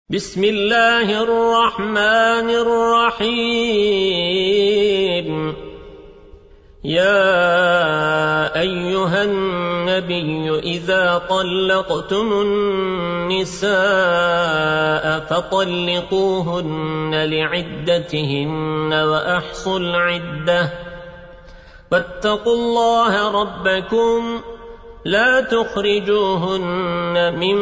بسم الله الرحمن الرحيم يا أيها النبي إذا طلقتم النساء فطلقوهن لعدتهن وأحصوا العدة واتقوا الله ربكم لا تخرجوهن من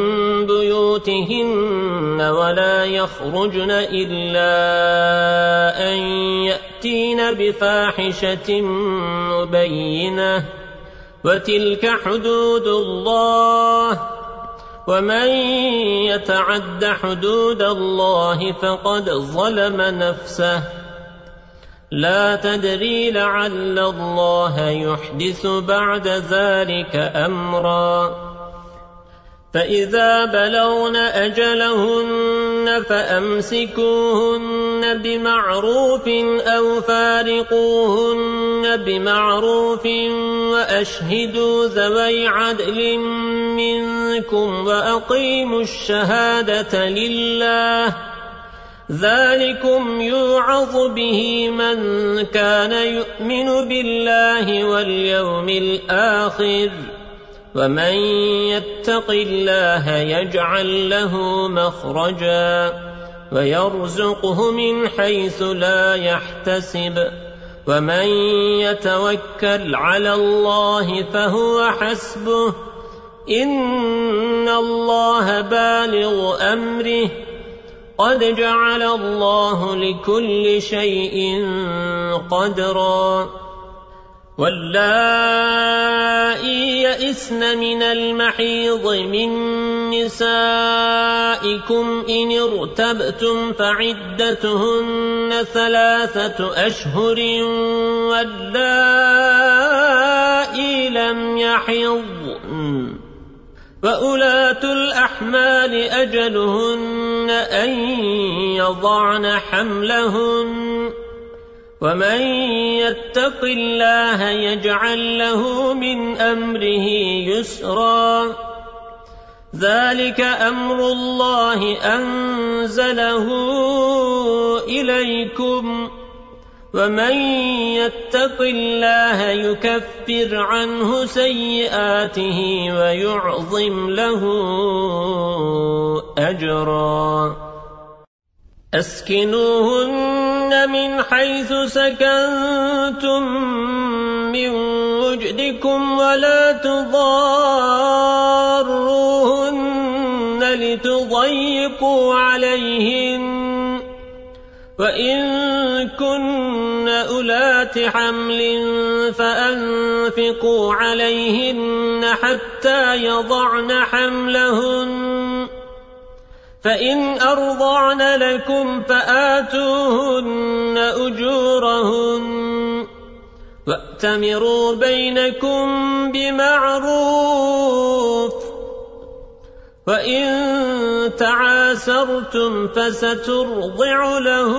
بيوتهن ولا يخرجن إلا أن يأتين بفاحشة مبينة وتلك حدود الله ومن يتعد حدود الله فقد ظلم نفسه لا تدري لعل الله يحدث بعد ذلك أمرا فإذا بلغن أجلهن فأمسكوهن بمعروف أو فارقوهن بمعروف وأشهدوا ذوي عدل منكم وأقيموا الشهادة لله ذلكم يوعظ به من كان يؤمن بالله واليوم الآخر ومن يتق الله يجعل له مخرجا ويرزقه من حيث لا يحتسب ومن يتوكل على الله فهو حسبه إن الله بالغ أمره قد جعل الله لكل شيء قدرا واللائي يئسن من المحيض من نسائكم إن ارتبتم فعدتهن 3 أشهر واللائي لم يحضن وأولاة الأحمال أجلهن أن يضعن حملهن ومن يتق الله يجعل له من أمره يسرا ذلك أمر الله أنزله إليكم ومن يتق الله يكفر عنه سيئاته ويعظم له أجرا أسكنوهن من حيث سكنتم من وجدكم ولا تضاروهن لتضيقوا عليهن وإن كن أولات حمل فأنفقوا عليهن حتى يضعن حملهن فإن أرضعن لكم فآتوهن أجورهن وأتمروا بينكم بمعروف وإن تعاسرتم فسترضع له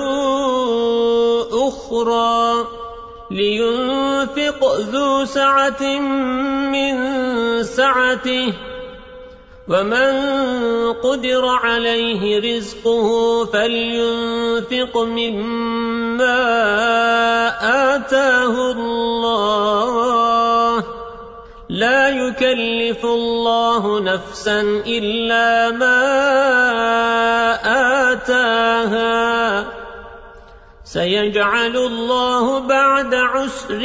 أخرى لينفق ذو سعة من سعته ومن قدر عليه رزقه فلينفق مما آتاه الله لا يكلف الله نفسا إلا ما آتاها سيجعل الله بعد عسر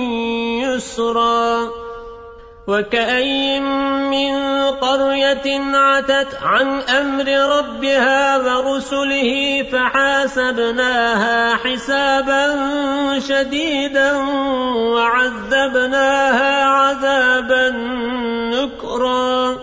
يسرا وكأي من قرية عتت عن أمر ربها ورسله فحاسبناها حسابا شديدا وعذبناها عذابا نكرا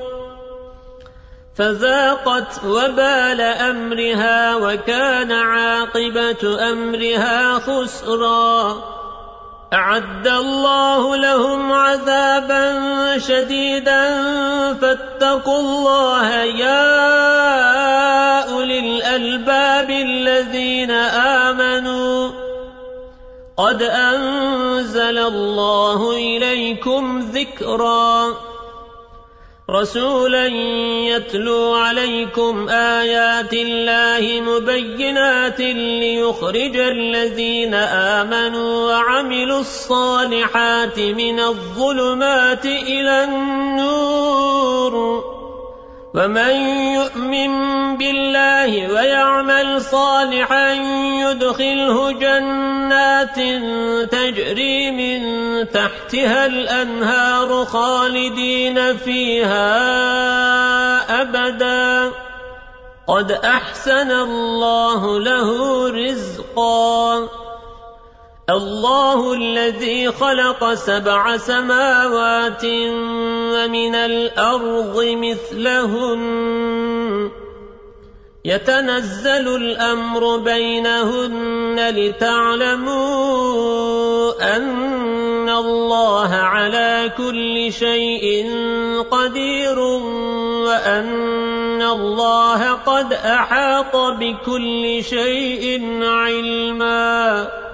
فذاقت وبال أمرها وكان عاقبة أمرها خسرا أعد الله لهم عذابا شديدا فاتقوا الله يا أولي الألباب الذين آمنوا قد أنزل الله إليكم ذكرا رسولا يتلو عليكم آيات الله مبينات ليخرج الذين آمنوا وعملوا الصالحات من الظلمات إلى النور ومن يؤمن بالله ويعمل صالحا يدخله جنات تجري من تحتها الأنهار خالدين فيها أبدا قد أحسن الله له رزقا الله الذي خلق 7 سماوات ومن الأرض مثلهن يتنزل الأمر بينهن لتعلموا أن الله على كل شيء قدير وأن الله قد أحاط بكل شيء علما